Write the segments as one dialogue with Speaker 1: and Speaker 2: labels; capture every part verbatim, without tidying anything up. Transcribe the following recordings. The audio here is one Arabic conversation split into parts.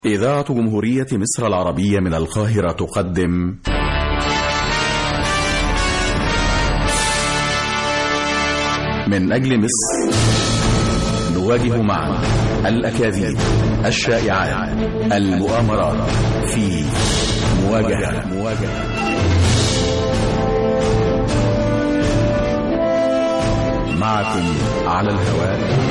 Speaker 1: إذاعة جمهورية مصر العربية من القاهرة تقدم من أجل مصر، نواجه معا الأكاذيب، الشائعات، المؤامرات في مواجهة مواجهة معكم على الهواء.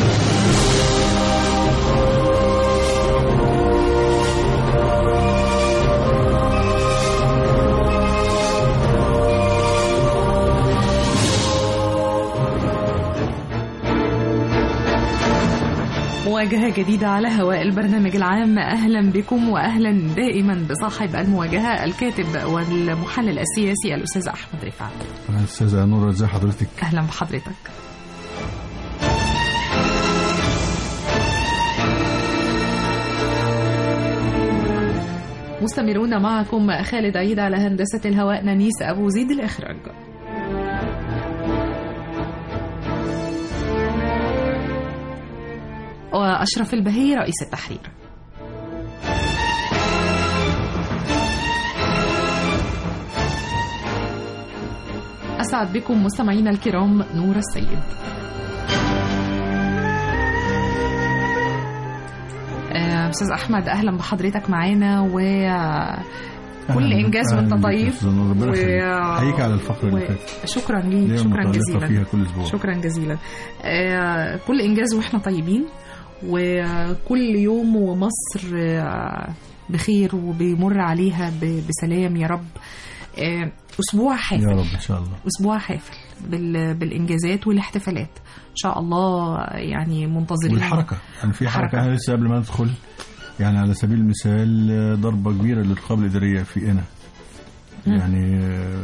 Speaker 2: مواجهة جديدة على هواء البرنامج العام. أهلا بكم وأهلا دائما بصاحب المواجهة الكاتب والمحلل السياسي الأستاذ أحمد رفعت.
Speaker 3: أستاذة نورة، ازي حضرتك؟
Speaker 2: أهلا بحضرتك. مستمرون معكم خالد عيد على هندسة الهواء، نانيس أبو زيد الإخراج. وأشرف البهي رئيس التحرير. أسعد بكم مستمعينا الكرام، نور السيد. أستاذ أحمد، أهلا بحضرتك معانا و كل إنجاز وأنت طيب.
Speaker 3: حقيقة على الفقرة اللي فاتت.
Speaker 2: شكرا ليك، شكرا جزيلا
Speaker 3: فيها كل أسبوع.
Speaker 2: شكرا جزيلا. كل إنجاز وإحنا طيبين، وكل يوم ومصر بخير وبيمر عليها بسلام يا رب. أسبوع حافل
Speaker 3: يا رب إن شاء الله،
Speaker 2: أسبوع حافل بالإنجازات والاحتفالات إن شاء الله، يعني منتظرين.
Speaker 3: والحركة يعني في حركة, حركة. لسه قبل ما ندخل، يعني على سبيل المثال ضربة كبيرة للرقابة الإدارية في إنا، يعني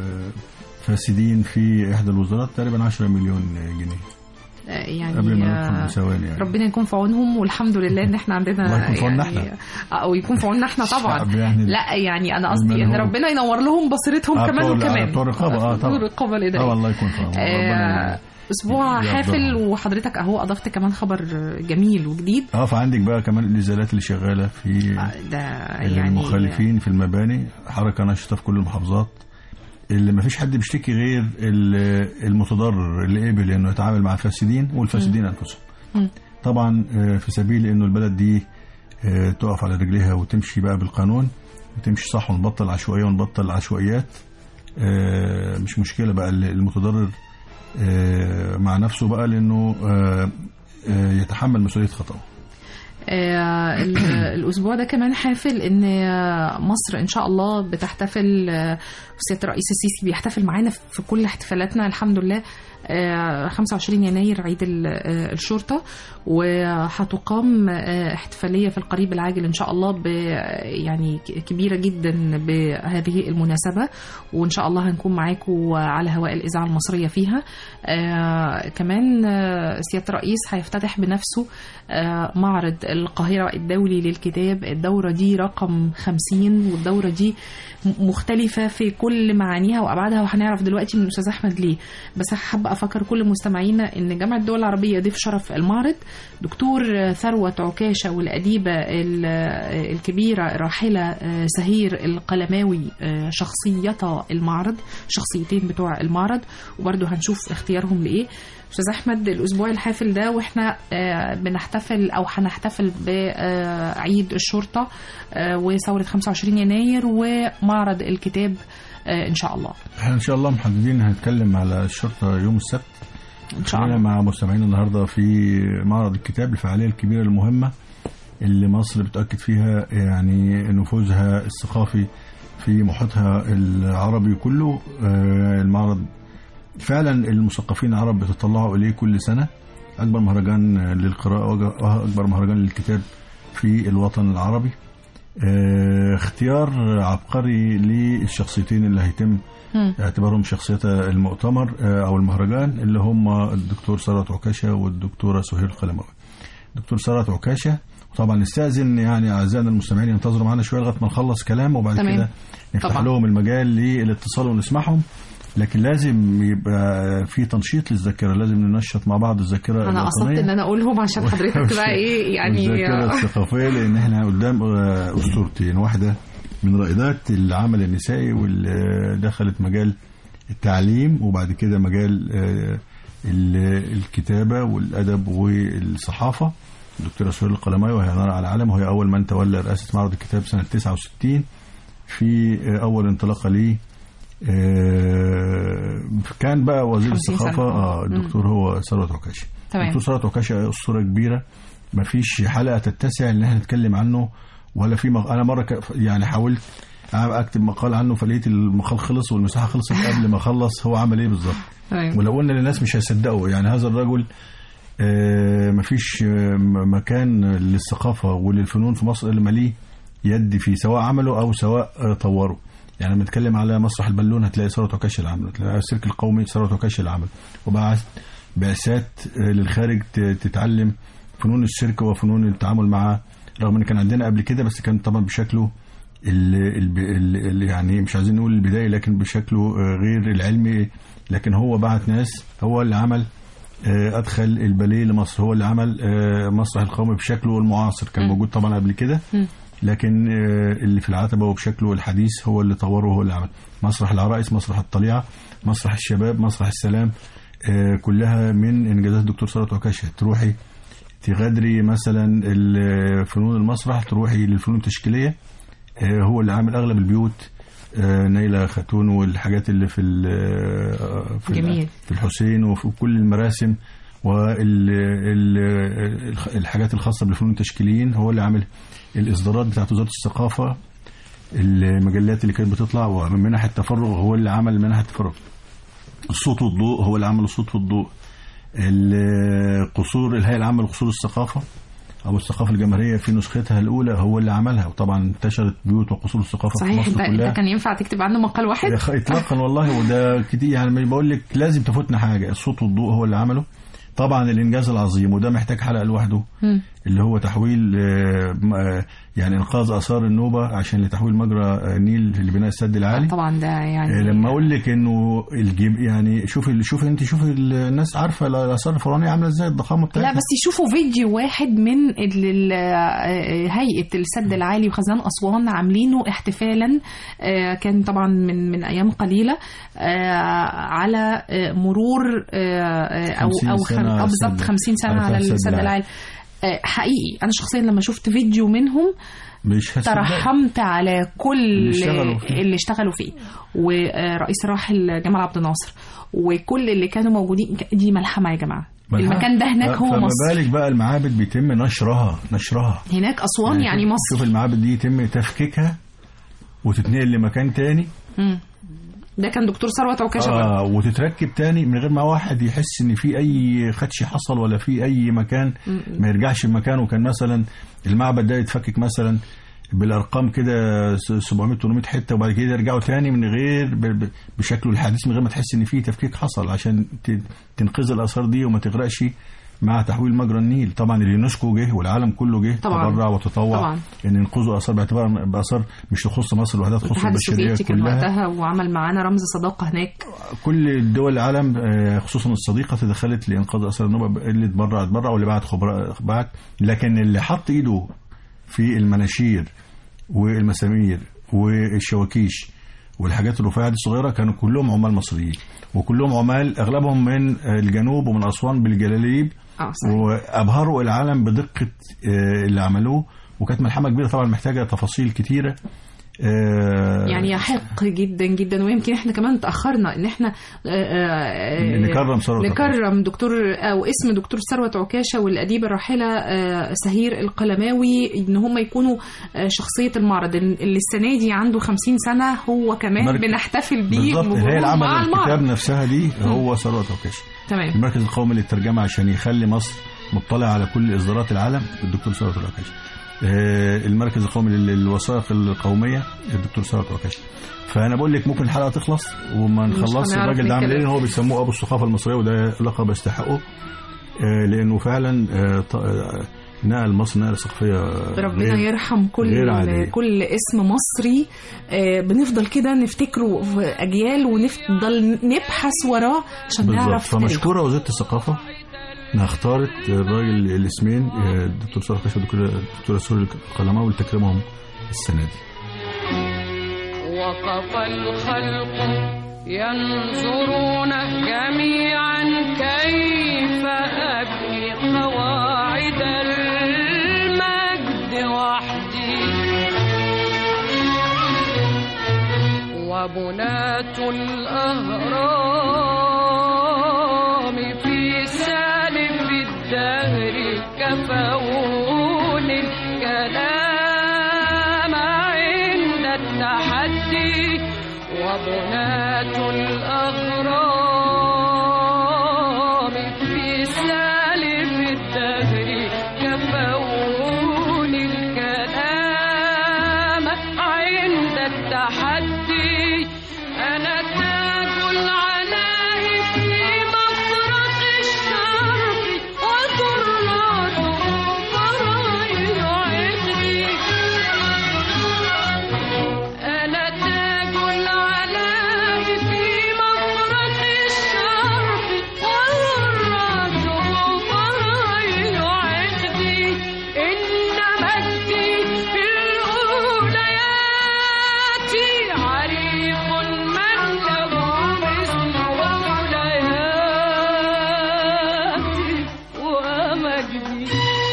Speaker 3: فاسدين في إحدى الوزارات تقريبا عشرة مليون جنيه.
Speaker 2: يعني,
Speaker 3: يعني
Speaker 2: ربنا يكون في عونهم، والحمد لله ان احنا عندنا
Speaker 3: يعني
Speaker 2: او يكون في عوننا احنا طبعا.
Speaker 3: يعني
Speaker 2: لا يعني انا قصدي ان ربنا ينور لهم بصيرتهم
Speaker 3: آه
Speaker 2: كمان وكمان.
Speaker 3: طور الرقابه اه طبعا
Speaker 2: الرقابه الاداريه.
Speaker 3: اه والله يكون في عونهم.
Speaker 2: آه اسبوع حافل، وحضرتك اهو اضفت كمان خبر جميل وجديد.
Speaker 3: اه فعندك بقى كمان الازالات اللي شغاله في
Speaker 2: ده يعني
Speaker 3: المخالفين في المباني، حركه نشطه في كل المحافظات، اللي ما فيش حد بيشتكي غير المتضرر اللي قبل انه يتعامل مع الفاسدين والفاسدين انفسهم. طبعا في سبيل انه البلد دي تقف على رجليها وتمشي بقى بالقانون وتمشي صح، ونبطل عشوائيه ونبطل عشوائيات. مش مشكله بقى المتضرر مع نفسه بقى، لانه يتحمل مسؤوليه خطأه.
Speaker 2: آه الأسبوع ده كمان حافل إن مصر إن شاء الله بتحتفل، سيادة الرئيس السيسي بيحتفل معانا في كل احتفالاتنا الحمد لله. آه خمسة وعشرين يناير عيد الشرطة، وهتقام احتفالية في القريب العاجل إن شاء الله يعني كبيرة جدا بهذه المناسبة، وإن شاء الله هنكون معاكم على هواء الإذاعة المصرية فيها. آه كمان سيادة الرئيس هيفتتح بنفسه آه معرض القاهرة الدولي للكتاب. الدورة دي رقم خمسين، والدورة دي مختلفة في كل معانيها وأبعادها، وهنعرف دلوقتي من الأستاذ أحمد ليه. بس حابة أفكر كل مستمعينا إن جامعة الدول العربية ضيف شرف المعرض دكتور ثروت عكاشة، والأديبة الكبيرة الراحلة سهير القلماوي شخصيتا المعرض، شخصيتين بتوع المعرض، وبرضه هنشوف اختيارهم لإيه. أستاذ أحمد، الأسبوع الحافل ده وإحنا بنحتفل أو هنحتفل بعيد الشرطة وثورة خمسة وعشرين يناير ومعرض الكتاب إن شاء الله.
Speaker 3: احنا إن شاء الله محددين هنتكلم على الشرطة يوم السبت
Speaker 2: إن شاء الله
Speaker 3: مع مستمعين النهاردة في معرض الكتاب، الفعالية الكبيرة المهمة اللي مصر بتأكد فيها يعني نفوذها الثقافي في محيطها العربي كله. المعرض فعلا المثقفين العرب بيتطلعوا إليه كل سنة، أكبر مهرجان للقراءة وأكبر مهرجان للكتاب في الوطن العربي. اختيار عبقري للشخصيتين اللي هيتم اعتبارهم شخصية المؤتمر أو المهرجان، اللي هم الدكتور ثروت عكاشة والدكتورة سهير القلماوي. دكتور ثروت عكاشة، طبعا نستأذن يعني أعزائنا المستمعين ينتظروا معنا شوية لغاية ما نخلص كلام، وبعد كده نفتح طبعا لهم المجال للاتصال ونسمعهم. لكن لازم يبقى في تنشيط للذاكره، لازم ننشط مع بعض الذاكره.
Speaker 2: انا قصدت ان انا اقولهم عشان حضرتك تبقى ايه يعني
Speaker 3: الذاكره الثقافيه، لان احنا قدام اسطورتين، واحده من رائدات العمل النسائي واللي دخلت مجال التعليم وبعد كده مجال الكتابه والادب والصحافه، الدكتوره سهير القلماوي، وهي نار على العالم، وهي اول من تولى رئاسه معرض الكتاب سنه تسعة وستين في اول انطلاقه ليه. كان بقى وزير الثقافه اه الدكتور هو ثروت عكاشة. الدكتور ثروت عكاشة اسطوره كبيره، ما فيش حلقه تتسع ان احنا نتكلم عنه، ولا في مق... انا مره ك... يعني حاولت اكتب مقال عنه، فلقيت المقال خلص والمساحه خلصت قبل ما اخلص هو عمل ايه بالظبط. ولو قلنا للناس مش هيصدقوا. يعني هذا الرجل آه ما فيش مكان للثقافه وللفنون في مصر اللي ماليه يد فيه، سواء عمله او سواء آه طوره. يعني لما نتكلم على مسرح البالون هتلاقي ثروت عكاشة اللي عمله، هتلاقي السيرك القومي ثروت عكاشة اللي عمله، وبعث بعثات للخارج تتعلم فنون السيرك وفنون التعامل مع، رغم ان كان عندنا قبل كده بس كان طبعا بشكله اللي يعني مش عايزين نقول البداية، لكن بشكله غير العلمي. لكن هو بعت ناس، هو اللي عمل ادخل الباليه لمصر، هو اللي عمل مسرح القومي بشكله المعاصر، كان موجود طبعا قبل كده لكن اللي في العتبة وبشكله الحديث هو اللي طوره وهو اللي عمل. مسرح العرائس، مسرح الطليعة، مسرح الشباب، مسرح السلام، كلها من انجازات الدكتور ثروت عكاشة. تروحي تغادري مثلا فنون المسرح تروحي للفنون التشكيلية، هو اللي عامل اغلب البيوت، نيلة خاتون والحاجات اللي في في,
Speaker 2: جميل.
Speaker 3: في الحسين وفي كل المراسم والحاجات الخاصة بالفنون التشكيليين هو اللي عامل. الإصدارات بتاعت وزارة الثقافة، المجلات اللي كانت بتطلع ومنح التفرغ هو اللي عمل منح التفرغ. الصوت والضوء هو اللي عمل الصوت والضوء. القصور، الهيئة العامة لقصور الثقافة أو الثقافة الجماهيرية في نسختها الأولى هو اللي عملها، وطبعا انتشرت بيوت وقصور الثقافة
Speaker 2: صحيح.
Speaker 3: في مصر كلها.
Speaker 2: انت كان ينفع تكتب عنه مقال واحد
Speaker 3: إطلاقا والله، وده كتير. يعني بقول لك لازم تفوتنا حاجة. الصوت والضوء هو اللي عمله. طبعا الإنجاز العظيم وده محتاج حلقة لوحده، م. اللي هو تحويل يعني إنقاذ آثار النوبة عشان لتحويل مجرى النيل لبناء السد العالي.
Speaker 2: طبعا ده يعني
Speaker 3: لما أقول لك إنه الجيب يعني شوف شوف أنت شوف الناس عارفة الآثار الفرعونية عاملة إزاي، الضخامة بتاعتها.
Speaker 2: لا بس يشوفوا فيديو واحد من هيئة السد العالي وخزان أسوان عاملينه احتفالا، كان طبعا من من أيام قليلة على مرور أو أو بالضبط خمسين سنة على السد العالي. حقيقي أنا شخصيا لما شفت فيديو منهم ترحمت على كل اللي اشتغلوا فيه, اللي اشتغلوا فيه. ورئيس الراحل جمال عبد الناصر وكل اللي كانوا موجودين. دي ملحمة يا جماعة، المكان ده هناك هو مصر.
Speaker 3: فما بالك بقى المعابد بيتم نشرها نشرها
Speaker 2: هناك أسوان يعني, يعني مصر.
Speaker 3: شوف المعابد دي يتم تفكيكها وتتنقل لمكان تاني.
Speaker 2: م. ده كان دكتور ثروت عكاشة
Speaker 3: آه وتتركب تاني من غير ما واحد يحس ان في اي خدش حصل ولا في اي مكان م. ما يرجعش مكانه. كان مثلا المعبد ده يتفكك مثلا بالارقام كده سبعمية ثمانمية حته وبعد كده يرجعوا تاني من غير بشكله الحديث من غير ما تحس ان في تفكيك حصل، عشان تنقذ الاثار دي وما تغرقش مع تحويل مجرى النيل. طبعا اليونسكو جه والعالم كله جه تبرع وتطوع طبعا. ان ينقذوا اثار باعتبار باثار مش تخص مصر لوحدها، تخص البشريه كلها.
Speaker 2: وقتها وعمل معانا رمز صداقه هناك.
Speaker 3: كل الدول العالم خصوصا الصديقه تدخلت لانقاذ اثار النوبه، اللي تبرع تبرع واللي بعت خبراء بعت. لكن اللي حط ايده في المناشير والمسامير والشواكيش والحاجات الرفيعه دي الصغيره كانوا كلهم عمال مصريين، وكلهم عمال اغلبهم من الجنوب ومن اسوان بالجلاليب. وابهروا العالم بدقه اللي عملوه، وكانت ملحمه كبيره طبعا محتاجه تفاصيل كتيره.
Speaker 2: يعني يحق جدا جدا. ويمكن احنا كمان تاخرنا ان احنا
Speaker 3: نكرم ثروت
Speaker 2: نكرم دكتور او اسم دكتور ثروت عكاشة والاديبه الراحله سهير القلماوي، ان هم يكونوا شخصيه المعرض اللي السنه دي عنده خمسين سنة. هو كمان مرك... بنحتفل بيه
Speaker 3: بالظبط. هي العمل الكتاب نفسها دي هو ثروت عكاشة.
Speaker 2: تمام.
Speaker 3: المركز القومي للترجمه عشان يخلي مصر مطلع على كل اصدارات العالم الدكتور ثروت عكاشة. المركز القومي للوثائق القومية الدكتور ثروت عكاشة. فانا بقول لك ممكن الحلقه تخلص وما نخلص. الراجل ده عامل ايه؟ هو بيسموه ابو الثقافه المصريه، وده لقب يستحقه لانه فعلا نقل مصر نقله ثقافيه
Speaker 2: ربنا يرحم كل كل اسم مصري بنفضل كده نفتكره في اجيال ونفضل نبحث وراه عشان نعرف.
Speaker 3: فمشكوره وزاره الثقافه انها اختارت الراجل الاسمين الدكتور صالح كاشف والدكتوره سوري القلماوي لتكريمهم السنه دي.
Speaker 4: وقف الخلق ينظرون جميعا كيف أبني قواعد المجد وحدي وبنات الأهرام في سالف الدهر كفون الكلام عند التحدي وبنات الأغرام في سالف الدهر كفون الكلام عند التحدي أنا تاج العلاء في مفرق الشرق وذرات فرائض عقدي أنا تاج العلاء في مفرق الشرق وذرات فرائض عقدي إن مجدي في الأوليات عريق من له مثل أولياتي ومجدي.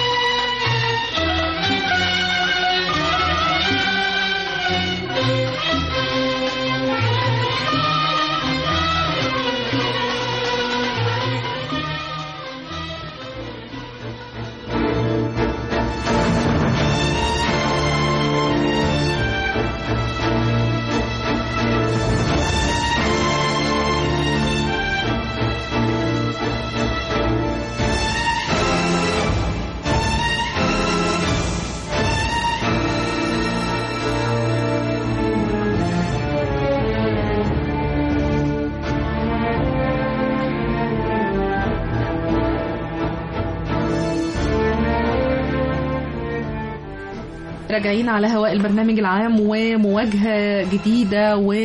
Speaker 2: راجعين على هواء البرنامج العام ومواجهة جديدة و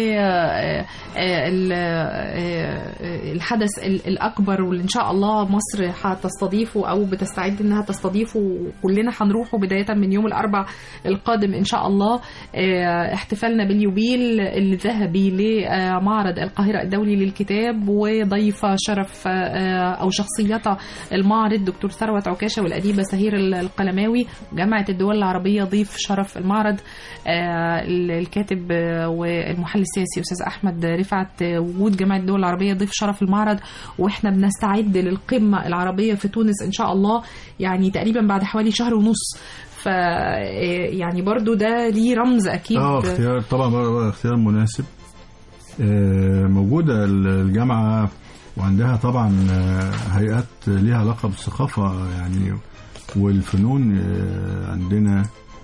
Speaker 2: الحدث الأكبر واللي إن شاء الله مصر هتستضيفه أو بتستعد إنها تستضيفه وكلنا هنروحه بداية من يوم الأربع القادم إن شاء الله. احتفالنا باليوبيل الذهبي لمعرض القاهرة الدولي للكتاب وضيف شرف أو شخصية المعرض دكتور ثروت عكاشة والأديبة سهير القلماوي. جامعة الدول العربية ضيف شرف المعرض الكاتب والمحلل السياسي أستاذ أحمد رفعت. وجود جامعة الدول العربية ضيف شرف المعرض واحنا بنستعد للقمة العربية في تونس إن شاء الله يعني تقريبا بعد حوالي شهر ونص. ف يعني برضو ده ليه رمز أكيد.
Speaker 3: اه اختيار طبعا اختيار مناسب. موجودة الجامعة وعندها طبعا هيئات ليها علاقة بالثقافة يعني والفنون. عندنا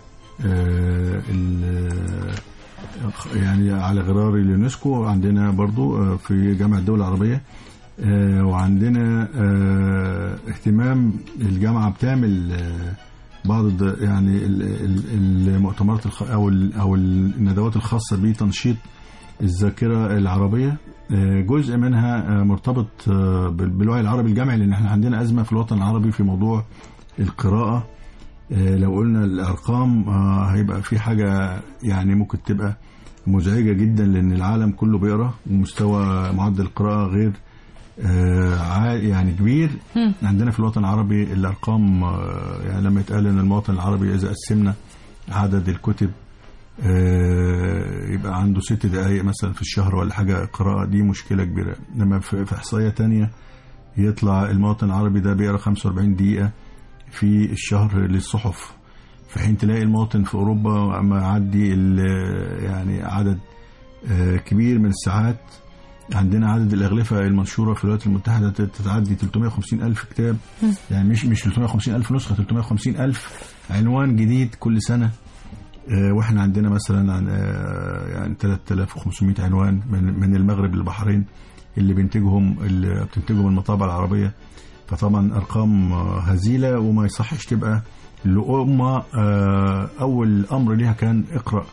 Speaker 3: يعني على غرار اليونسكو عندنا برضو في جامعة الدول العربية. وعندنا اهتمام الجامعة بتعمل بعض يعني المؤتمرات او او الندوات الخاصة بتنشيط الذاكرة العربية. جزء منها مرتبط بالوعي العربي الجامعي لان احنا عندنا أزمة في الوطن العربي في موضوع القراءة. لو قلنا الأرقام هيبقى في حاجة يعني ممكن تبقى مزعجة جدا لأن العالم كله بيقرأ ومستوى معدل القراءة غير يعني كبير. عندنا في الوطن العربي الأرقام يعني لما يتقال أن المواطن العربي إذا قسمنا عدد الكتب يبقى عنده ست دقايق مثلا في الشهر ولا حاجة قراءة، دي مشكلة كبيرة. لما في إحصائية تانية يطلع المواطن العربي ده بيقرأ خمسة وأربعين دقيقة في الشهر للصحف، في حين تلاقي المواطن في أوروبا أما يعدي يعني عدد كبير من الساعات. عندنا عدد الأغلفة المنشورة في الولايات المتحدة تتعدي ثلاثمائة وخمسين ألف كتاب، يعني مش مش ثلاثمائة وخمسين ألف نسخة، ثلاثمائة وخمسين ألف عنوان جديد كل سنة. واحنا عندنا مثلا يعني ثلاثة آلاف وخمسمائة عنوان من من المغرب للبحرين اللي بينتجهم اللي بتنتجهم المطابع العربية. فطبعا أرقام هزيلة وما يصحش تبقى لأمة آه، أول أمر ليها كان اقرأ.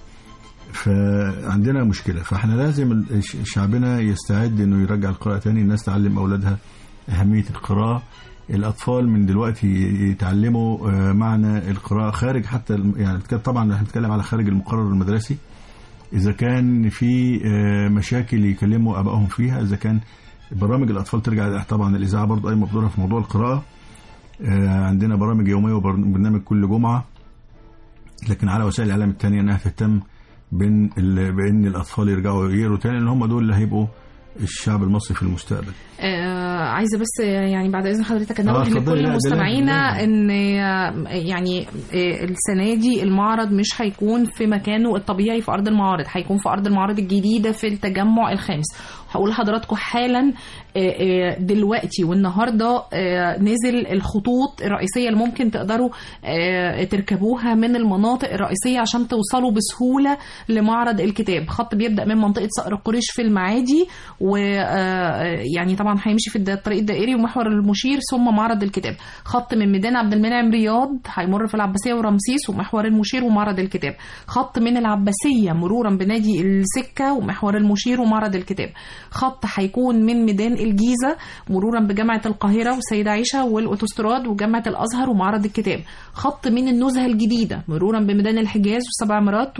Speaker 3: فعندنا مشكلة، فاحنا لازم شعبنا يستعد انه يرجع القراءة تاني، الناس تعلم أولادها أهمية القراءة، الأطفال من دلوقتي يتعلموا معنى القراءة خارج حتى يعني طبعا احنا بنتكلم على خارج المقرر المدرسي. إذا كان في مشاكل يكلموا أبائهم فيها، إذا كان برامج الأطفال ترجع، طبعا الإذاعة برضه أي مبدورة في موضوع القراءة، عندنا برامج يومية وبرنامج كل جمعة، لكن على وسائل الإعلام التانية أنها تهتم بين بان الاطفال يرجعوا يقروا تاني، لان هم دول اللي هيبقوا الشعب المصري في المستقبل.
Speaker 2: آه عايزه بس يعني بعد اذن حضرتك انوه لكل مستمعينا ان يعني السنه دي المعرض مش هيكون في مكانه الطبيعي في ارض المعارض، هيكون في ارض المعارض الجديده في التجمع الخامس. هقول لحضراتكم حالا دلوقتي والنهارده نزل الخطوط الرئيسيه اللي ممكن تقدروا تركبوها من المناطق الرئيسيه عشان توصلوا بسهوله لمعرض الكتاب. خط بيبدا من منطقه صقر قريش في المعادي، ويعني طبعا هيمشي في الطريق الدائري ومحور المشير ثم معرض الكتاب. خط من ميدان عبد المنعم رياض هيمر في العباسيه ورمسيس ومحور المشير ومعرض الكتاب. خط من العباسيه مرورا بنادي السكه ومحور المشير ومعرض الكتاب. خط هيكون من ميدان الجيزه مرورا بجامعه القاهره والسيده عائشه والاوتوستراد وجامعه الازهر ومعرض الكتاب. خط من النزهه الجديده مرورا بميدان الحجاز والسبع عمارات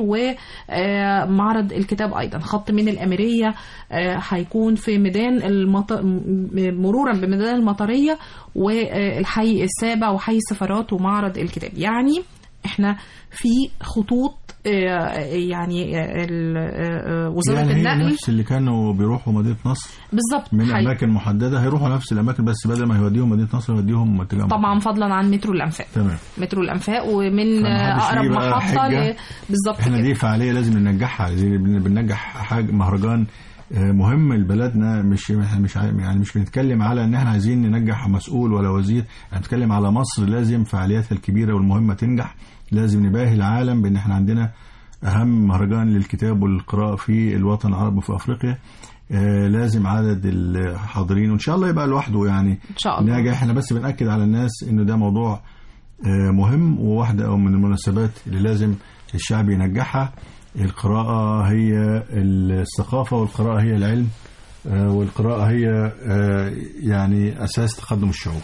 Speaker 2: ومعرض الكتاب ايضا. خط من الاميريه هيكون في ميدان المط... مرورا بميدان المطريه والحي السابع وحي السفارات ومعرض الكتاب. يعني احنا في خطوط يعني وزارة
Speaker 3: يعني
Speaker 2: النقل
Speaker 3: نفس اللي كانوا بيروحوا مدينة نصر
Speaker 2: بالظبط
Speaker 3: من
Speaker 2: حي.
Speaker 3: أماكن محددة هيروحوا نفس الأماكن، بس بدل ما يوديهم مدينة نصر يوديهم التجمع.
Speaker 2: طبعا فضلا عن مترو الأنفاق.
Speaker 3: تمام.
Speaker 2: مترو الأنفاق ومن أقرب محطة ل... بالظبط.
Speaker 3: احنا كده. دي فعالية لازم ننجحها، زي بننجح حاجة مهرجان مهم لبلدنا، مش مش يعني مش بنتكلم على ان احنا عايزين ننجح مسؤول ولا وزير، احنا بنتكلم على مصر لازم فعالياتها الكبيرة والمهمة تنجح، لازم نباهي العالم بان احنا عندنا اهم مهرجان للكتاب والقراءة في الوطن العربي وفي افريقيا. آه لازم عدد الحاضرين وان شاء الله يبقى لوحده يعني
Speaker 2: ان شاء الله
Speaker 3: ناجح. احنا بس بنأكد على الناس انه ده موضوع آه مهم، وواحدة او من المناسبات اللي لازم الشعب ينجحها. القراءة هي الثقافة والقراءة هي العلم، آه والقراءة هي آه يعني اساس تقدم الشعوب.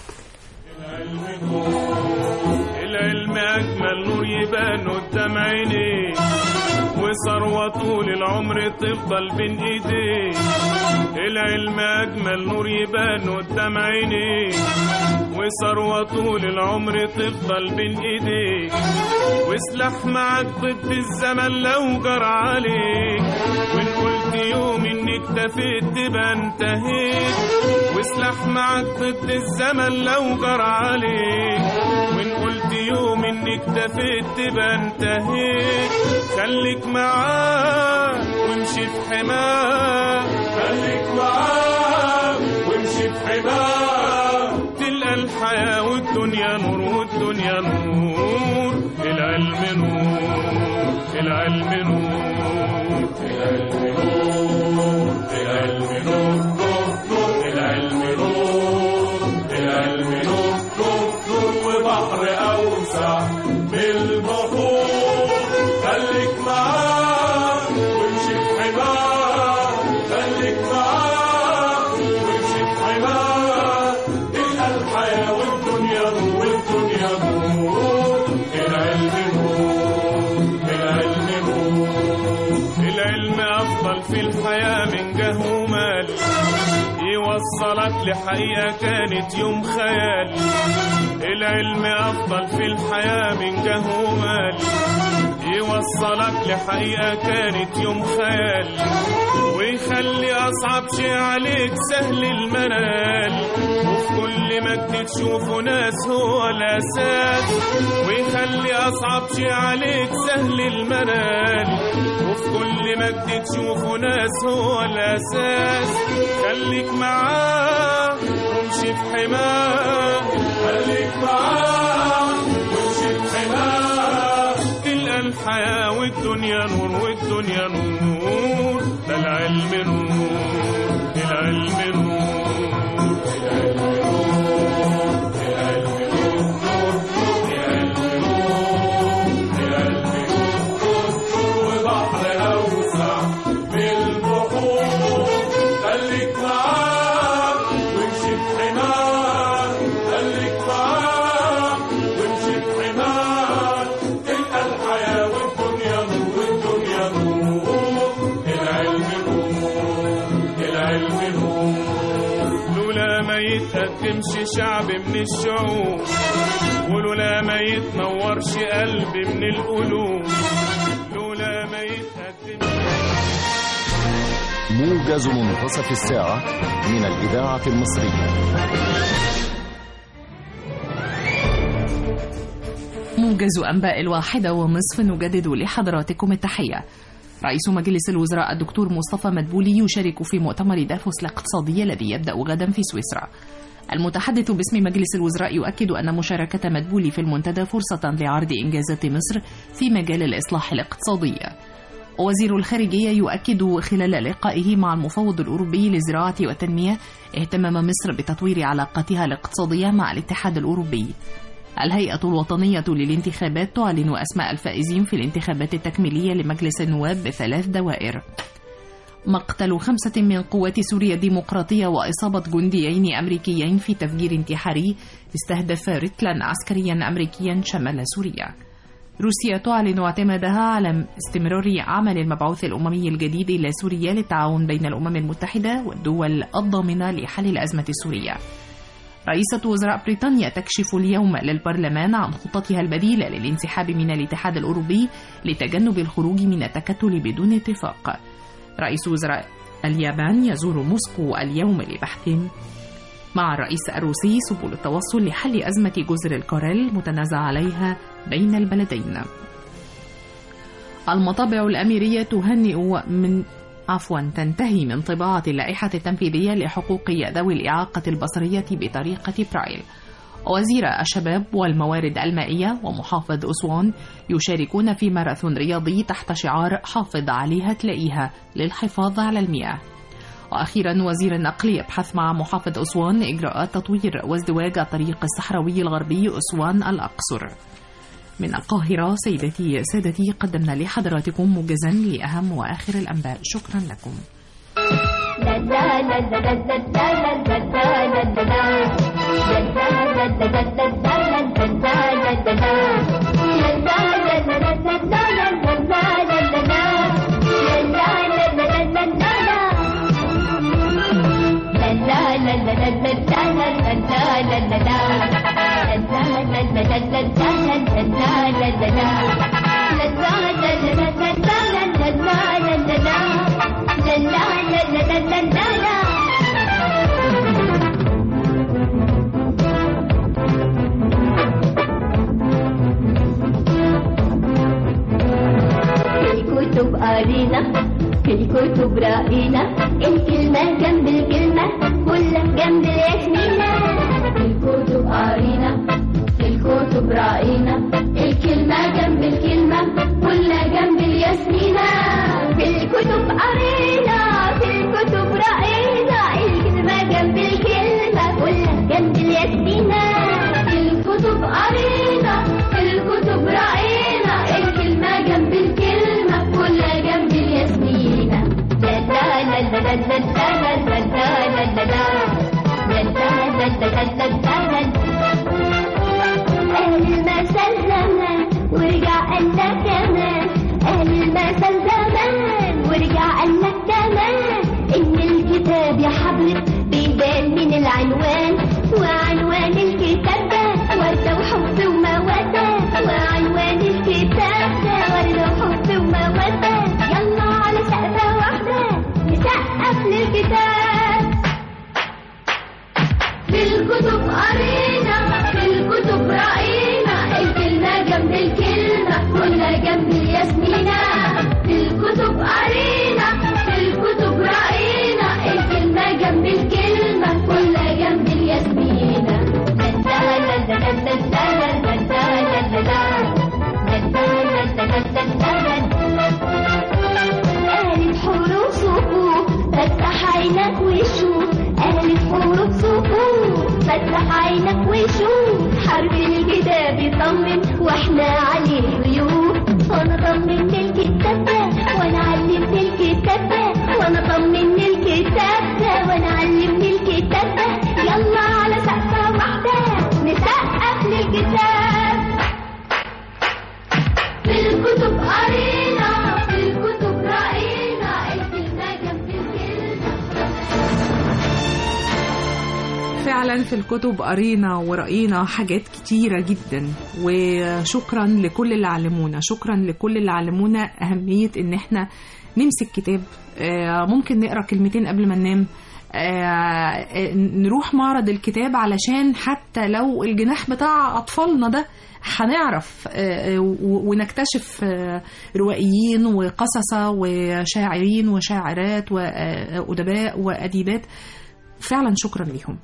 Speaker 5: العلم أجمل نور يبان قدام عينيه، وثروة طول العمر تفضل بين ايديه. العلم أجمل نور يبان قدام عينيه، وثروة طول العمر تفضل بين ايديه. وسلاح معاك ضد الزمن لو جرى عليك، وإن قلت يوم إنك تفيت تبقى انتهيت. وسلاح معاك ضد الزمن لو جرى عليك، وإن قلت يوم إنك تفيت تبقى انتهيت. خليك معاه وامشي في حماه، خليك معاه وامشي في حماه. تلقى الحياة والدنيا نور والدنيا نور. العلم نور، العلم نور، العلم نور، العلم نور، نور، العلم نور، العلم نور، نور، وبحر أوسع بالبحور. خليك معاه وامشي في حماه، خليك معاه وامشي في حماه. تلقى الحياة والدنيا نور والدنيا نور. العلم نور، العلم نور. العلم أفضل في الحياة من جاه ومال، يوصلك لحقيقة كانت يوم خيال. العلم أفضل في الحياة من جاه ومال، يوصلك لحقيقة كانت يوم خيال. ويخلي أصعب شيء عليك سهل المنال، وفي كل مجد تشوفه ناس هو الأساس. ويخلي أصعب شيء عليك سهل المنال، وفي كل مجد تشوفه ناس هو الأساس. خليك معاه وامشي في حماه، خليك معاه وامشي في حماه. تلقى الحياة والدنيا نور والدنيا نور. ده العلم نور، العلم نور، العلم نور، العلم نور، العلم نور. يتقدمش شعب من الشعوب، ولولا ما يتنورش قلبي من القلوب، لولا ما يتقدمش.
Speaker 6: موجز منتصف الساعة من الإذاعة المصرية.
Speaker 2: موجز أنباء الواحدة ونصف، نجدد لحضراتكم التحية. رئيس مجلس الوزراء الدكتور مصطفى مدبولي يشارك في مؤتمر دافوس الاقتصادي الذي يبدأ غدا في سويسرا. المتحدث باسم مجلس الوزراء يؤكد أن مشاركة مدبولي في المنتدى فرصة لعرض إنجازات مصر في مجال الإصلاح الاقتصادي. وزير الخارجية يؤكد خلال لقائه مع المفوض الأوروبي للزراعة والتنمية اهتمام مصر بتطوير علاقاتها الاقتصادية مع الاتحاد الأوروبي. الهيئة الوطنية للانتخابات تعلن أسماء الفائزين في الانتخابات التكميلية لمجلس النواب بثلاث دوائر. مقتل خمسة من قوات سوريا الديمقراطية وإصابة جنديين أمريكيين في تفجير انتحاري استهدف رتلا عسكريا أمريكيا شمال سوريا. روسيا تعلن اعتمادها على استمرار عمل المبعوث الأممي الجديد إلى سوريا للتعاون بين الأمم المتحدة والدول الضامنة لحل الأزمة السورية. رئيسة وزراء بريطانيا تكشف اليوم للبرلمان عن خطتها البديلة للانسحاب من الاتحاد الأوروبي لتجنب الخروج من التكتل بدون اتفاق. رئيس وزراء اليابان يزور موسكو اليوم لبحث مع الرئيس الروسي سبل التوصل لحل أزمة جزر الكوريل المتنازع عليها بين البلدين. المطابع الأميرية تهنئ من عفوا تنتهي من طباعة اللائحة التنفيذية لحقوق ذوي الإعاقة البصرية بطريقة برايل. وزير الشباب والموارد المائية ومحافظ أسوان يشاركون في ماراثون رياضي تحت شعار حافظ عليها تلاقيها للحفاظ على المياه. وأخيرا وزير النقل يبحث مع محافظ أسوان إجراءات تطوير وازدواج الطريق الصحراوي الغربي أسوان الأقصر. من القاهرة سيدتي سادتي قدمنا لحضراتكم موجزا لأهم وآخر الأنباء. شكرا لكم.
Speaker 7: الكتب قرينا، في الكتب رأينا، الكلمة جنب الكلمة كلها جنب الياسمينة. في الكتب قرينا، في الكتب رأينا، الكلمة جنب الكلمة كلها جنب الياسمينة. في الكتب قرينا، في الكتب رأينا، الكلمة جنب الكلمة كلها جنب الياسمينة. في الكتب قرينا، في الكتب رأينا، الكلمة جنب الكلمة كلها جنب الياسمينة. لا لا لا لا لا لا لا لا لا لا. أهل المثل زمان ورجع قال لك كمان، أهل المثل زمان ورجع قال لك كمان، إن الكتاب يا حضرتك بيبان من العنوان، وعنوان الكتاب ده وردة وحب ومودة، وعنوان الكتاب ده وردة وحب ومودة. يلا على سقفة واحدة نسقف للكتاب. في الكتب قرينا، في الكتب رأينا، الكلمة جنب الكلمة كلها جنب الياسمينة. في الكتب قرينا، في الكتب رأينا، الكلمة جنب الكلمة كلها جنب الياسمينة. أهل الحروف صفوف فتح عينك وشوف، أهل الحروف صفوف فتح عينك وشوف، حرف الكتاب يطمن واحنا عليه ضيوف. وانا طمن الكتاب ده وانا علمت الكتاب ده، وانا طمن الكتاب ده وانا علمت الكتاب ده. يلا على سقفة واحدة نسقف للكتاب. في الكتب قرينا، في الكتب رأينا، الكلمة جنب الكلمة.
Speaker 2: فعلا فعلا في الكتب قرينا ورأينا حاجات كتيرة جدا، وشكرا لكل اللي علمونا، شكرا لكل اللي علمونا أهمية إن احنا نمسك كتاب، ممكن نقرأ كلمتين قبل ما ننام، نروح معرض الكتاب علشان حتى لو الجناح بتاع أطفالنا ده هنعرف ونكتشف روائيين وقصصة وشاعرين وشاعرات وأدباء وأديبات. فعلا شكرا ليهم.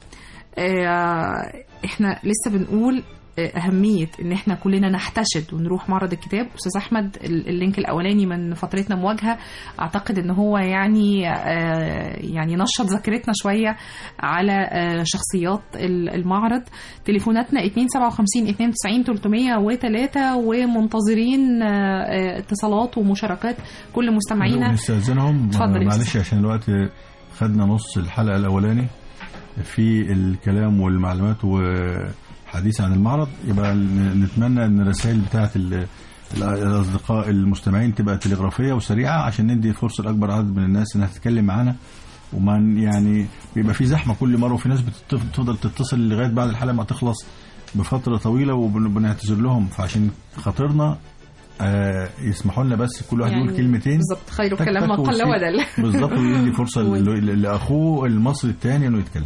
Speaker 2: احنا لسه بنقول أهمية إن إحنا كلنا نحتشد ونروح معرض الكتاب. أستاذ أحمد، اللينك الأولاني من فترتنا مواجهة أعتقد إن هو يعني يعني نشط ذاكرتنا شوية على شخصيات المعرض. تليفوناتنا اتنين سبعة وخمسين اتنين وتسعين تلتمية وتلاتة، ومنتظرين اتصالات ومشاركات كل مستمعينا.
Speaker 3: نستأذنهم معلش عشان الوقت خدنا نص الحلقة الأولاني في الكلام والمعلومات وحديث عن المعرض، يبقى نتمنى ان الرسائل بتاعه الاصدقاء المستمعين تبقى تلغرافيه وسريعه عشان ندي فرصه لاكبر عدد من الناس انها تتكلم معانا، وما يعني بيبقى في زحمه كل مره، وفي ناس بتفضل تتصل لغايه بعد الحلقه ما تخلص بفتره طويله وبنعتذر لهم. فعشان خاطرنا آه يسمحوا لنا بس كل واحد يعني يقول كلمتين
Speaker 2: بالظبط، خير الكلام ما قل ودل
Speaker 3: بالظبط، ويدي فرصه لاخوه المصري الثاني انه يتكلم.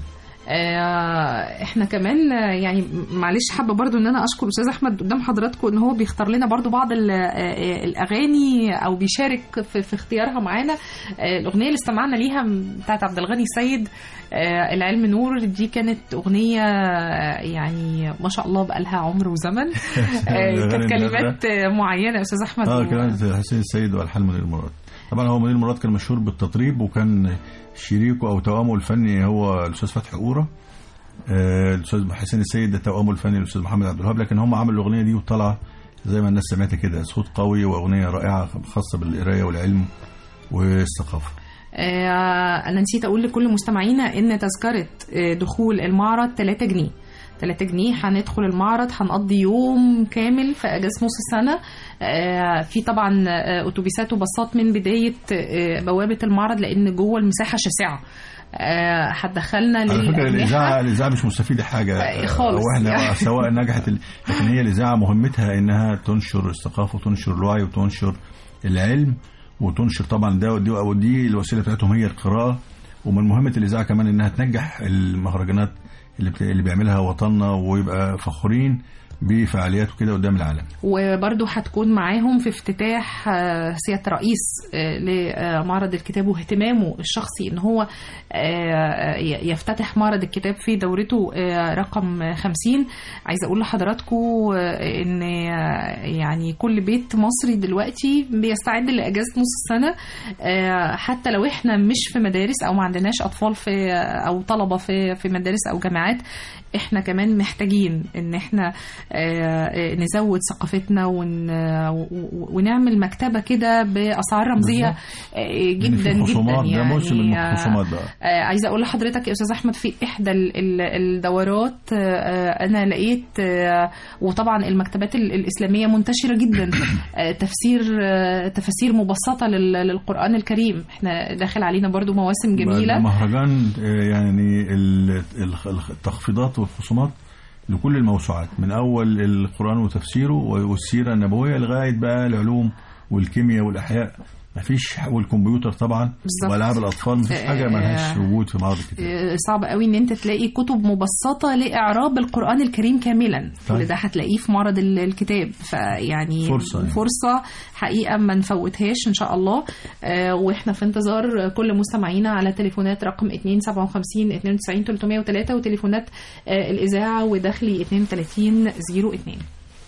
Speaker 2: احنا كمان يعني معلش حابه برضو ان انا اشكر استاذ احمد قدام حضراتكم ان هو بيختار لنا برضو بعض الاغاني او بيشارك في, في اختيارها معانا. الاغنيه اللي استمعنا ليها بتاعت عبد الغني السيد العلم نور، دي كانت اغنيه يعني ما شاء الله بقى لها عمر وزمن. كانت كلمات معينه يا استاذ احمد.
Speaker 3: اه كلمات حسين السيد والحان منير مراد. طبعا هو منير مراد كان مشهور بالتطريب، وكان شريكه او توامه الفني هو الاستاذ فتحي قوره. الاستاذ حسين السيد ده توامه الفني الاستاذ محمد عبد الوهاب، لكن هم عملوا الاغنيه دي وطلع زي ما الناس سمعتها كده صوت قوي واغنيه رائعه خاصه بالقرايه والعلم والثقافه.
Speaker 2: انا نسيت اقول لكل مستمعينا ان تذكره دخول المعرض ثلاثة جنيه ثلاثة جنيه. هندخل المعرض، هنقضي يوم كامل في اجازه نص السنه. في طبعا اتوبيسات وباصات من بدايه بوابه المعرض، لان جوه المساحه شاسعه. هتدخلنا
Speaker 3: على فكره الاذاعه الاذاعه مش مستفيده حاجه
Speaker 2: خالص،
Speaker 3: واحنا سواء نجحت، لكن هي الاذاعه مهمتها انها تنشر الثقافه وتنشر الوعي وتنشر العلم وتنشر طبعا ده ودي, ودي الوسيله بتاعتهم هي القراءه. ومن مهمه الاذاعه كمان انها تنجح المهرجانات اللي اللي بيعملها وطننا، ويبقى فخورين بفعالياته كده قدام العالم.
Speaker 2: وبرضو هتكون معاهم في افتتاح سيادة الرئيس لمعرض الكتاب، واهتمامه الشخصي ان هو يفتتح معرض الكتاب في دورته رقم خمسين. عايزة اقول لحضراتكم ان يعني كل بيت مصري دلوقتي بيستعد لاجازة نص السنة، حتى لو احنا مش في مدارس او ما عندناش اطفال في او طلبة في في مدارس او جامعات، احنا كمان محتاجين ان احنا نزود ثقافتنا ونعمل مكتبة كده بأسعار رمزية جدا جدا.
Speaker 3: يعني ده موسم الخصومات بقى.
Speaker 2: عايزة أقول لحضرتك يا أستاذ أحمد، في إحدى الدورات أنا لقيت، وطبعا المكتبات الإسلامية منتشرة جدا، تفسير تفسير مبسطة للقرآن الكريم. احنا داخل علينا برضو مواسم جميلة.
Speaker 3: مهرجان يعني التخفيضات والخصومات لكل الموسوعات، من أول القرآن وتفسيره والسيرة النبوية لغاية بقى العلوم والكيمياء والأحياء، مفيش، والكمبيوتر طبعا والعاب الاطفال، مفيش حاجه ملهاش وجود في معرض الكتاب.
Speaker 2: صعب قوي ان انت تلاقي كتب مبسطه لاعراب القران الكريم كاملا. كل ده هتلاقيه في معرض الكتاب، فيعني فرصه, يعني. فرصه حقيقه ما نفوتهاش ان شاء الله. واحنا في انتظار كل مستمعينا على تليفونات رقم اتنين سبعة وخمسين اتنين وتسعين تلتمية وتلاتة وتليفونات الاذاعه وداخلي اتنين وتلاتين صفر اتنين.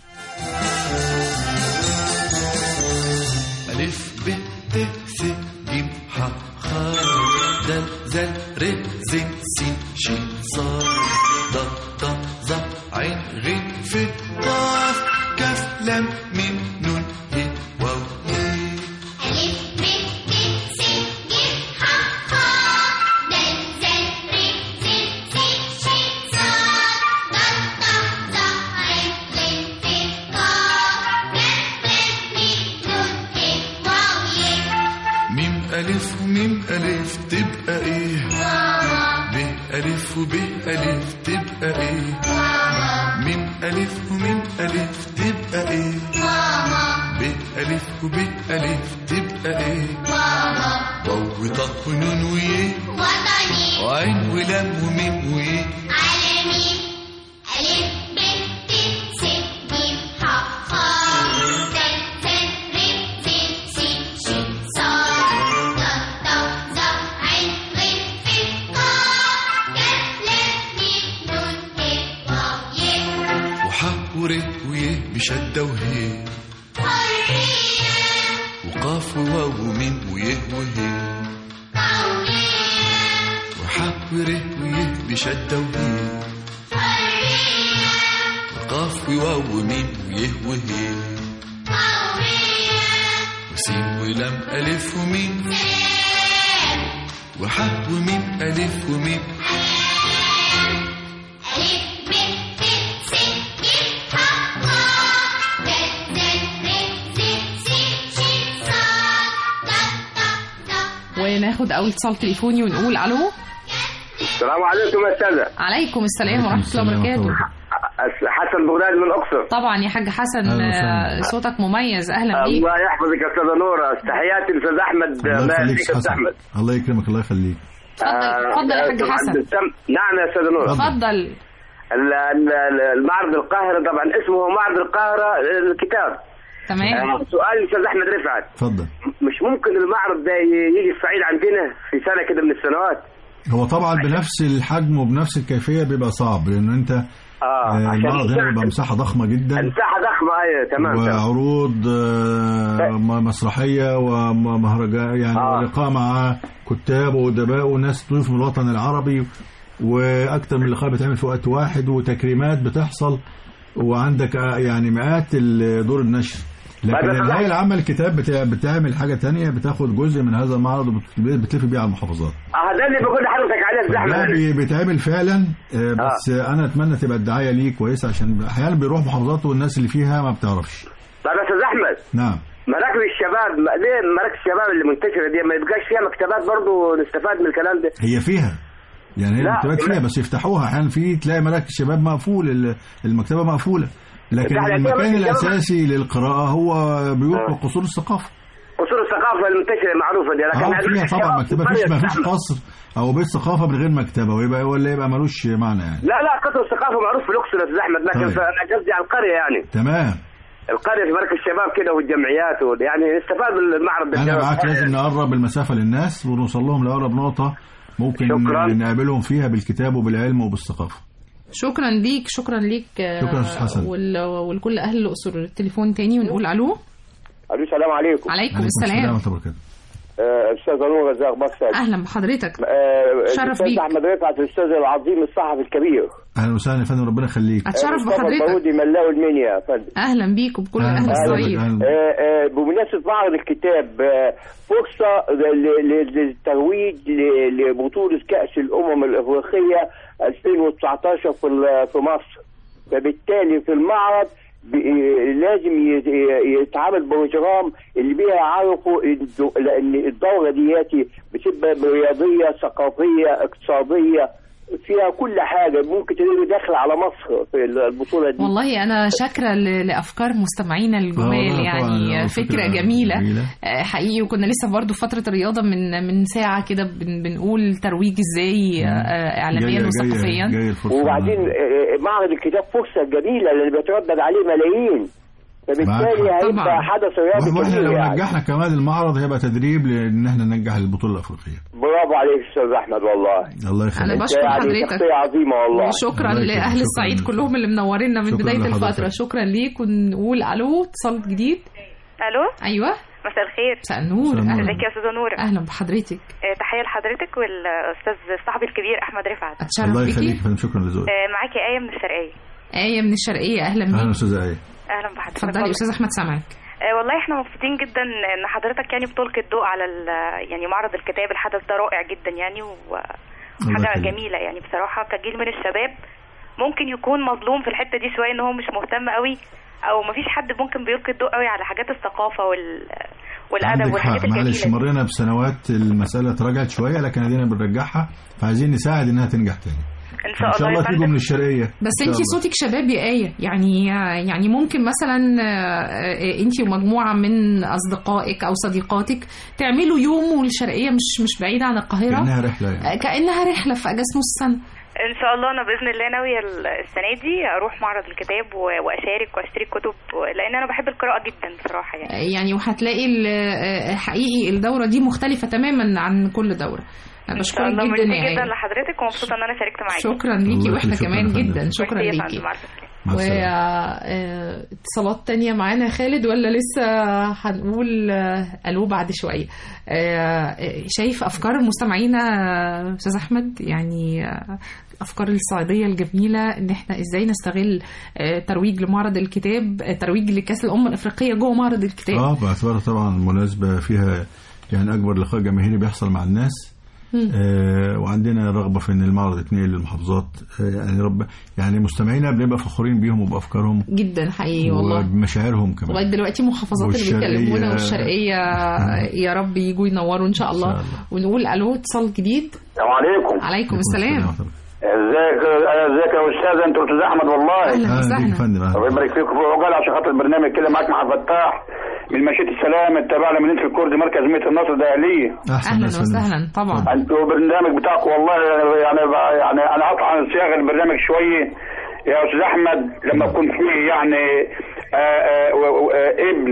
Speaker 8: ألف ب ت س ج ح خ د ز ر ز س ش ص ض ض ظ ع غ ف ق ك لم م ن ه واو
Speaker 7: ألف ب ت س ج ح خ د ز ر ز س ش ص ض ض ظ ع غ ف ق ك لم م ن ه واو
Speaker 8: ميم ألف وميم ألف تبقى إيه؟ ب ألف وب ألف تبقى إيه؟ ميم ألف وميم ألف تبقى إيه؟ ب ألف وب ألف تبقى إيه؟ واو وطه ونون ويه
Speaker 7: وطني
Speaker 8: وعين ولام وميم ويه
Speaker 7: عالمي ألف ب ت س ج ح خ د ذ ر ز س ش ص ض ض ظ عين غين ف ق ك ل م نون ه واو ي
Speaker 8: وح ور ويه بشدة وهي
Speaker 7: حرية
Speaker 8: وقاف وواو وميم ويه وهي
Speaker 7: قومية
Speaker 8: وح ور ويه بشدة وهي
Speaker 7: حرية
Speaker 8: وقاف وواو وميم ويه وهي
Speaker 7: قومية
Speaker 8: وسين ولام ألف وميم
Speaker 7: سلام
Speaker 8: وح وميم ألف وميم
Speaker 7: ألف ب ت س ج ح خ د ذ ر ز س ش ص ض ض ظ
Speaker 2: وناخد اول اتصال تليفوني ونقول الو.
Speaker 9: السلام عليكم يا استاذه.
Speaker 2: عليكم السلام ورحمه الله وبركاته.
Speaker 9: حسن بغداد من الاقصر.
Speaker 2: طبعا يا حاج حسن،
Speaker 3: أهلا وسهلا.
Speaker 2: آه، صوتك مميز، اهلا بيك.
Speaker 9: الله يحفظك يا استاذه نوره، تحياتي للاستاذ احمد.
Speaker 3: الله
Speaker 9: ما
Speaker 3: يخليك
Speaker 9: يهديك
Speaker 3: يا
Speaker 9: يا استاذ
Speaker 3: حسن.
Speaker 9: احمد.
Speaker 3: الله يكرمك، الله يخليك.
Speaker 2: اتفضل اتفضل يا حاج حسن.
Speaker 9: نعم يا استاذه نوره.
Speaker 2: اتفضل.
Speaker 9: ال- ال- المعرض القاهره طبعا اسمه معرض القاهره الكتاب.
Speaker 2: تمام.
Speaker 9: آه، سؤال الاستاذ احمد رفعت،
Speaker 3: اتفضل.
Speaker 9: مش ممكن المعرض ده يجي الصعيد عندنا في سنه كده من السنوات؟
Speaker 3: هو طبعا بنفس الحجم وبنفس الكيفية بيبقى صعب، لأنه أنت
Speaker 9: اه
Speaker 3: آه،
Speaker 9: عشان
Speaker 3: المعرض هنا بيبقى
Speaker 9: المساحة-
Speaker 3: مساحة ضخمة جدا،
Speaker 9: المساحه ضخمه. ايوه تمام تمام.
Speaker 3: وعروض آه، م- مسرحية ومهرجان يعني
Speaker 9: آه.
Speaker 3: لقاء مع كتاب وأدباء وناس ضيوف من الوطن العربي، وأكتر من لقاء بتعمل في وقت واحد، وتكريمات بتحصل، وعندك آه، يعني مئات ال- دور النشر. لكن
Speaker 9: بعد
Speaker 3: الهيئة
Speaker 9: صلاح.
Speaker 3: العامة للكتاب بتع- بتعمل حاجة تانية، بتاخد جزء من هذا المعرض وبتلف بيه على المحافظات.
Speaker 9: اه ده اللي بقول لحضرتك عليه يا استاذ
Speaker 3: ده
Speaker 9: احمد.
Speaker 3: بي- بيتعمل فعلا، آه، بس آه. انا اتمنى تبقى الدعايه ليه كويسه، عشان احيانا بيروح محافظات والناس اللي فيها ما بتعرفش.
Speaker 9: طب يا استاذ احمد،
Speaker 3: نعم.
Speaker 9: مراكز الشباب، ما- ليه مراكز الشباب اللي منتشره دي ما يبقاش فيها مكتبات برضه نستفاد من الكلام ده؟
Speaker 3: هي فيها يعني هي
Speaker 9: لا،
Speaker 3: المكتبات
Speaker 9: لا.
Speaker 3: فيها، بس يفتحوها احيانا، في تلاقي مراكز شباب مقفول، ال- المكتبه مقفوله، لكن
Speaker 9: يعني
Speaker 3: المكان
Speaker 9: فيها مراكز
Speaker 3: الاساسي للقراءه هو بيوت
Speaker 9: آه.
Speaker 3: قصور الثقافه.
Speaker 9: اصول الثقافه المنتشره المعروفه دي، لكن
Speaker 3: اه
Speaker 9: هذول
Speaker 3: فيها طبعا
Speaker 9: الشباب
Speaker 3: مكتبه،
Speaker 9: في
Speaker 3: فيش ما
Speaker 9: القرية
Speaker 3: فيش قصر او بيت ثقافه من غير مكتبه، ويبقى ولا يبقى ملوش معنى يعني.
Speaker 9: لا لا، قصر الثقافه معروف في الاقصر يا استاذ احمد، لكن
Speaker 3: طيب.
Speaker 9: انا قصدي على القريه يعني.
Speaker 3: تمام.
Speaker 9: القريه في مركز الشباب كده والجمعيات وال- يعني نستفاد من المعرض ده.
Speaker 3: انا معاك، لازم نقرب المسافه للناس ونوصل لهم لاقرب نقطه ممكن
Speaker 9: شكراً.
Speaker 3: نقابلهم فيها بالكتاب وبالعلم وبالثقافه.
Speaker 2: شكرا ليك، شكرا ليك. آه،
Speaker 3: شكرا يا أستاذ حسن.
Speaker 2: وال- ولكل اهل الاقصر. التليفون تاني ونقول الو.
Speaker 9: الو السلام عليكم.
Speaker 2: عليكم
Speaker 3: عليكم
Speaker 2: السلام.
Speaker 3: ورحمه الله وبركاته.
Speaker 9: استاذ نور رزاق بكر.
Speaker 2: اهلا بحضرتك. شرف
Speaker 9: الاستاذ
Speaker 2: بيك.
Speaker 9: احمد رفعت الاستاذ العظيم الصحفي الكبير.
Speaker 3: اهلا وسهلا يا فندم، ربنا يخليك.
Speaker 2: اتشرف
Speaker 9: مصطفى
Speaker 2: بحضرتك.
Speaker 9: البارودي ملاوي المنيا يا فندم.
Speaker 2: اهلا بيك وبكل
Speaker 3: أهلا
Speaker 2: اهل
Speaker 3: وسهلا.
Speaker 2: الصعيد.
Speaker 3: أهلا.
Speaker 9: آه، آه، بمناسبة معرض الكتاب، آه، فرصة ل- ل- للترويج ل- لبطولة كأس الأمم الأفريقية ألفين وتسعتاشر في ال- في مصر، فبالتالي في المعرض ب- لازم ي- يتعامل بروجرام اللي بيها يعرفوا الد- لأن الدورة دياتي بتبقى رياضية ثقافية اقتصادية، فيها كل حاجة ممكن تلاقي داخل على مصر في البطولة دي.
Speaker 2: والله أنا شاكرة ل- لأفكار مستمعينا الجمال،
Speaker 3: آه،
Speaker 2: يعني
Speaker 3: طبعاً،
Speaker 2: فكرة,
Speaker 3: فكرة
Speaker 2: جميلة,
Speaker 3: جميلة.
Speaker 2: آه، حقيقي. وكنا لسه برضو في فترة الرياضة من من ساعة كده بن بنقول ترويج إزاي آه، إعلاميا
Speaker 3: جاية-
Speaker 2: وثقافيا.
Speaker 3: جاية- جاية الفرصة.
Speaker 9: وبعدين آه، معرض الكتاب فرصة جميلة اللي بيتردد عليه ملايين، فبالتالي
Speaker 3: معاك.
Speaker 9: هيبقى
Speaker 2: طبعاً.
Speaker 9: حدث رياضي
Speaker 3: واحنا
Speaker 9: كبير
Speaker 3: لو
Speaker 9: يعني.
Speaker 3: نجحنا كمان المعرض هيبقى تدريب لان احنا ننجح البطوله الافريقيه.
Speaker 9: برافو عليك استاذ احمد والله.
Speaker 3: الله
Speaker 2: أنا
Speaker 3: يخليك.
Speaker 2: بشكر
Speaker 9: يعني
Speaker 2: حضرتك.
Speaker 9: شخصية عظيمة والله.
Speaker 2: وشكرا
Speaker 3: الله يكرمك.
Speaker 2: لأهل
Speaker 3: شكراً.
Speaker 2: الصعيد كلهم اللي منورينا من
Speaker 3: شكراً
Speaker 2: بداية
Speaker 3: لحضرتك.
Speaker 2: الفترة. شكرا ليك. ونقول ألو، اتصال جديد.
Speaker 10: الو،
Speaker 2: أيوة،
Speaker 10: مساء الخير.
Speaker 2: مساء النور.
Speaker 3: مساء النور.
Speaker 2: أهلا
Speaker 10: ازيك يا استاذه نوره؟
Speaker 2: أهلا بحضرتك.
Speaker 10: آه، تحيه لحضرتك والاستاذ صاحبي الكبير احمد رفعت.
Speaker 2: أتشرف
Speaker 3: الله يخليك
Speaker 2: بيكي.
Speaker 3: يا فندم، شكرا لذوقك.
Speaker 10: آه، معاكي ايه من الشرقيه.
Speaker 2: آية من الشرقية، أهلا
Speaker 3: اهلا
Speaker 2: بيك.
Speaker 3: استاذه ايه.
Speaker 10: اهلا بحضرتك.
Speaker 2: اتفضلي
Speaker 10: والله.
Speaker 2: أستاذ أحمد سامعك.
Speaker 10: آه، والله احنا مبسوطين جدا ان حضرتك يعني بتلقي الضوء على ال- يعني معرض الكتاب. الحدث ده رائع جدا يعني و- وحاجه
Speaker 3: يخليك.
Speaker 10: جميله يعني بصراحه. كجيل من الشباب ممكن يكون مظلوم في الحته دي شويه، ان هو مش مهتم قوي او مفيش حد ممكن بيلقي الضوء قوي على حاجات الثقافه وال والادب
Speaker 3: عندك
Speaker 10: والحاجات
Speaker 3: حق.
Speaker 10: الجميله
Speaker 3: معلش
Speaker 10: دي.
Speaker 3: مرينا بسنوات المساله اتراجعت شويه، لكن ادينا بنرجعها، فعايزين نساعد انها تنجح تاني.
Speaker 10: ان شاء
Speaker 3: ان شاء
Speaker 10: الله
Speaker 3: الله
Speaker 10: يا
Speaker 3: تيجوا
Speaker 10: فندم.
Speaker 3: من الشرقيه.
Speaker 2: بس
Speaker 3: إن
Speaker 2: انت
Speaker 3: شاء الله.
Speaker 2: صوتك شباب يا آية، يعني يعني ممكن مثلا انت ومجموعه من اصدقائك او صديقاتك تعملوا يوم، والشرقيه مش مش بعيده عن القاهره،
Speaker 3: كأنها رحله يعني.
Speaker 2: كانها رحله في اجازه نص السنه.
Speaker 10: ان شاء الله انا باذن الله ناويه السنه دي اروح معرض الكتاب و- واشارك واشتري كتب، لان انا بحب القراءه جدا بصراحه يعني.
Speaker 2: يعني وهتلاقي ال- حقيقي الدوره دي مختلفه تماما عن كل دوره. انا
Speaker 10: ان شاء
Speaker 2: بشكرك
Speaker 10: الله
Speaker 2: جدا
Speaker 10: ميرسي
Speaker 2: يا
Speaker 10: جدا
Speaker 2: آية.
Speaker 10: لحضرتك ومبسوطه ان انا شاركت معاكي.
Speaker 2: شكرا ليكي،
Speaker 3: الله
Speaker 2: واحنا
Speaker 3: يخليك.
Speaker 2: كمان
Speaker 3: شكراً يا
Speaker 2: جدا
Speaker 3: فندم.
Speaker 2: شكرا
Speaker 10: ميرسي يا
Speaker 2: ليكي.
Speaker 10: فندم، مع السلامة.
Speaker 3: مع السلامة.
Speaker 2: واتصالات تانية معانا خالد ولا لسه هنقول آه، الو بعد شويه؟ آه، شايف افكار المستمعين يا استاذ احمد، يعني آه، افكار الصعيديه الجميله ان احنا ازاي نستغل آه، ترويج لمعرض الكتاب، آه، ترويج لكاس الامم الافريقيه جوه معرض الكتاب.
Speaker 3: اه باعتبارها طبعا مناسبه فيها يعني اكبر لقاء جماهيري بيحصل مع الناس. آه وعندنا رغبه في ان المعرض يتنقل للمحافظات. آه يعني رب يعني مستمعينا بنبقى فخورين بيهم وبافكارهم
Speaker 2: جدا حقيقي والله،
Speaker 3: وبمشاعرهم كمان.
Speaker 2: لغايه دلوقتي محافظات اللي
Speaker 3: والشرقية-
Speaker 2: بيكلمونا والشرقيه يا رب يجوا ينوروا ان شاء الله.
Speaker 3: إن شاء الله.
Speaker 2: ونقول الو، اتصال جديد.
Speaker 9: السلام عليكم.
Speaker 2: عليكم السلام.
Speaker 9: ازيك ازيك يا استاذ، انت استاذ احمد والله.
Speaker 2: اهلا
Speaker 3: اهلا
Speaker 2: وسهلا.
Speaker 3: بيك يا فندم.
Speaker 9: الله
Speaker 3: أهلا.
Speaker 9: يبارك فيك في عقال عشان خاطر البرنامج كده معاك مع فتاح من مشية السلام التابع لمدينة الكرد مركز ميت النصر الداخلية.
Speaker 3: احسن
Speaker 2: اهلا
Speaker 3: ناس فندم.
Speaker 2: وسهلا طبعا.
Speaker 9: انتوا البرنامج بتاعكم والله يعني يعني انا هطلع عن صياغه البرنامج شويه يا استاذ احمد. لما يكون فيه يعني آآ آآ ابن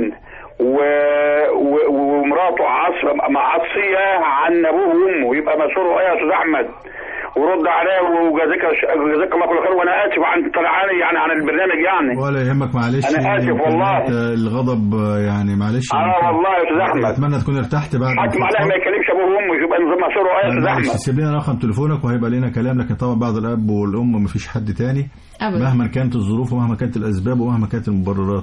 Speaker 9: و- و- ومراته عصر معصيه عن ابوه وامه، يبقى مسؤوله ايه يا استاذ احمد؟ ورد عليه وجزاك جزاك الله كل خير. وانا اسف عن طلعاني يعني عن البرنامج يعني.
Speaker 3: ولا يهمك معلش.
Speaker 9: أنا آسف
Speaker 3: يمكن
Speaker 9: والله.
Speaker 3: أنت الغضب آه، يعني معلش.
Speaker 9: اه
Speaker 3: يمكن-
Speaker 9: والله يا استاذ احمد.
Speaker 3: اتمنى تكون ارتحت بعد
Speaker 9: حكم عليه ما يكلمش ابوه وامه، يبقى نظام مسؤوله ايه يا استاذ
Speaker 3: معلش
Speaker 9: احمد؟
Speaker 3: سيب لنا رقم تليفونك وهيبقى لنا كلام، لكن طبعا بعد الاب والام مفيش حد تاني
Speaker 2: أبدا.
Speaker 3: مهما كانت الظروف ومهما كانت الاسباب ومهما كانت المبررات.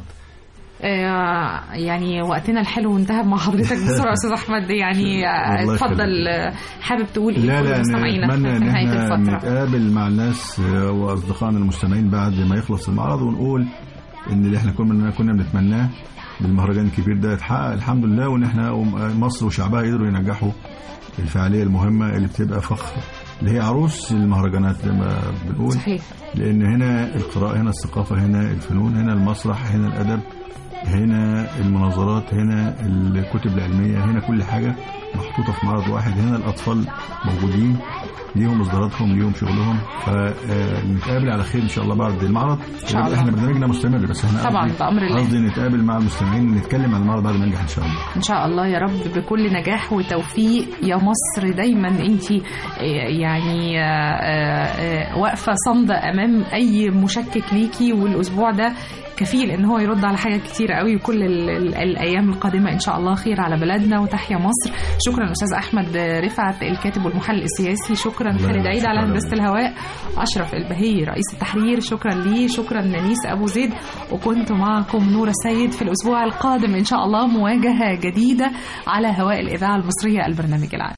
Speaker 2: آه، يعني وقتنا الحلو انتهى مع حضرتك بسرعه يا استاذ احمد، يعني آه،
Speaker 3: الله
Speaker 2: اتفضل. آه، حابب تقول ايه
Speaker 3: لا
Speaker 2: لكل
Speaker 3: لا
Speaker 2: مستمعينا
Speaker 3: نتمنى
Speaker 2: في
Speaker 3: ان
Speaker 2: نهايه
Speaker 3: احنا
Speaker 2: الفتره؟
Speaker 3: نتقابل مع الناس آه، واصدقائنا المستمعين بعد ما يخلص المعرض، ونقول ان اللي احنا كنا كنا بنتمناه بالمهرجان الكبير ده اتحقق الحمد لله، وان احنا مصر وشعبها قدروا ينجحوا الفعاليه المهمه اللي بتبقى فخر، اللي هي عروس المهرجانات زي ما بنقول.
Speaker 2: صحيح.
Speaker 3: لان هنا القراءه، هنا الثقافه، هنا الفنون، هنا المسرح، هنا الادب، هنا المناظرات، هنا الكتب العلميه، هنا كل حاجه محطوطه في معرض واحد. هنا الاطفال موجودين ليهم اصداراتهم ليهم شغلهم، فنتقابل على خير ان شاء الله بعد المعرض.
Speaker 2: إن شاء الله.
Speaker 3: احنا برنامجنا مستمر، بس احنا
Speaker 2: طبعا
Speaker 3: قصدي-
Speaker 2: بأمر الله.
Speaker 3: قصدي نتقابل مع المستمعين نتكلم عن المعرض بعد ما ينجح ان شاء الله.
Speaker 2: ان شاء الله يا رب بكل نجاح وتوفيق يا مصر. دايما انت يعني آه، آه، واقفه صامده امام اي مشكك ليكي، والاسبوع ده كفيل ان هو يرد على حاجات كتير قوي، وكل ال ال الايام القادمه ان شاء الله خير على بلدنا. وتحيا مصر. شكرا استاذ احمد رفعت الكاتب والمحلل السياسي. شكرا
Speaker 3: الله
Speaker 2: خالد عيد على
Speaker 3: شكراً.
Speaker 2: هندسه الهواء. اشرف البهي رئيس التحرير. شكرا لي. شكرا نانيس ابو زيد. وكنت معكم نورة سيد. في الاسبوع القادم ان شاء الله مواجهه جديده على هواء الاذاعه المصريه البرنامج العام.